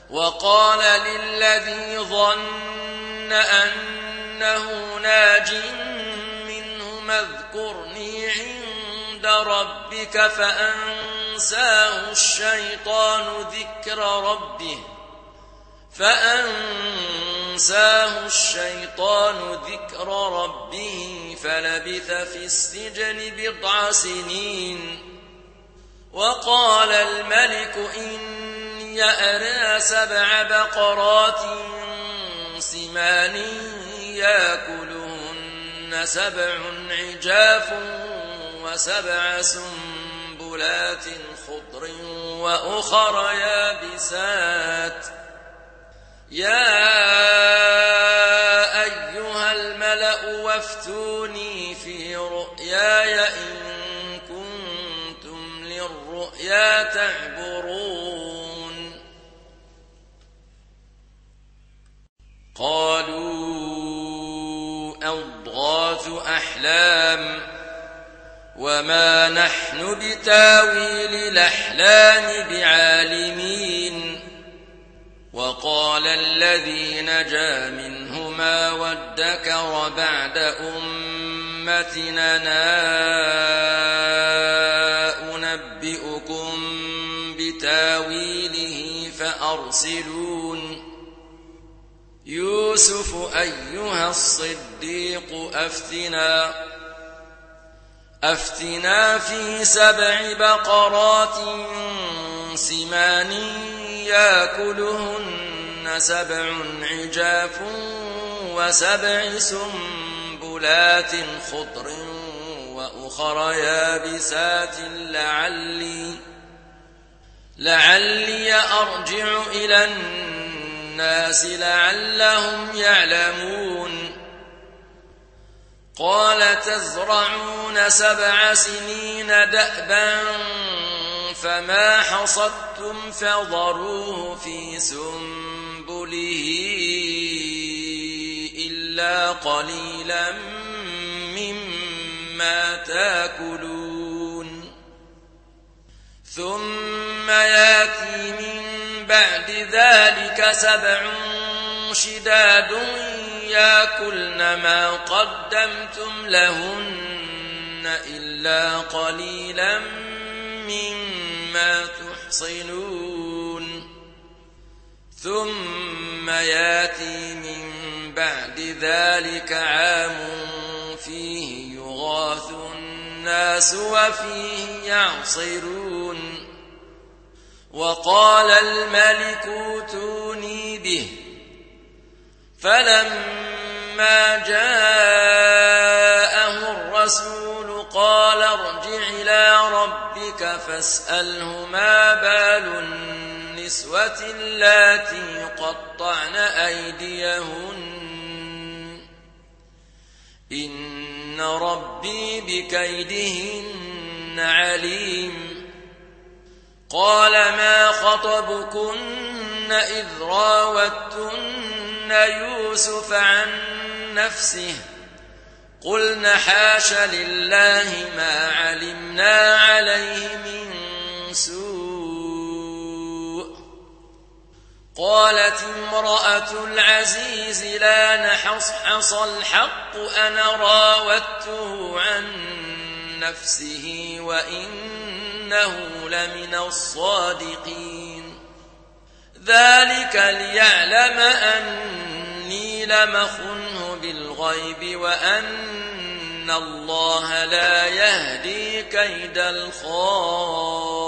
وقال للذي ظن أنه ناج منهما اذكرني عند ربك فأنساه الشيطان ذكر ربه فلبث في السجن 10 سنين. وقال الملك إني أرى 7 بقرات سمان يأكلهن 7 عجاف و7 سنبلات خضر وأخر يابسات يا أيها الملأ وافتوني في رؤياي إن كنتم للرؤيا تعبرون. قالوا أضغاث أحلام وما نحن بتاويل الأحلام بعالمين. وقال الذي نجا منهما وادكر بعد أمتنا أنبئكم بتاويله فأرسلون. يوسف أيها الصديق أفتنا في 7 بقرات سمان يأكلهن 7 عجاف و7 سنبلات خضر وأخر يابسات لعلي أرجع إلى الناس لعلهم يعلمون. قال تزرعون 7 سنين دأبا فما حصدتم فذروه في سنبله إلا قليلا مما تأكلون. ثم يأتي من بعد ذلك 7 شداد يأكلن ما قدمتم لهن إلا قليلا مما تحصنون. ثم يأتي من بعد ذلك عام فيه يغاث الناس وفيه يعصرون. وقال الملك ائتوني به. فلما جاءه الرسول قال ارجع إلى ربك فاسأله ما بال النسوة اللاتي قطعن أيديهن إن ربي بكيدهن عليم. قال ما خطبكن إذ راوتن يوسف عن نفسه قلن حاش لله ما علمنا عليه من سوء. قالت امرأة العزيز لا نحصحص الحق أنا راودته عن نفسه وإنه لمن الصادقين. ذلك ليعلم أني لم أخنه بالغيب وأن الله لا يهدي كيد الخائنين.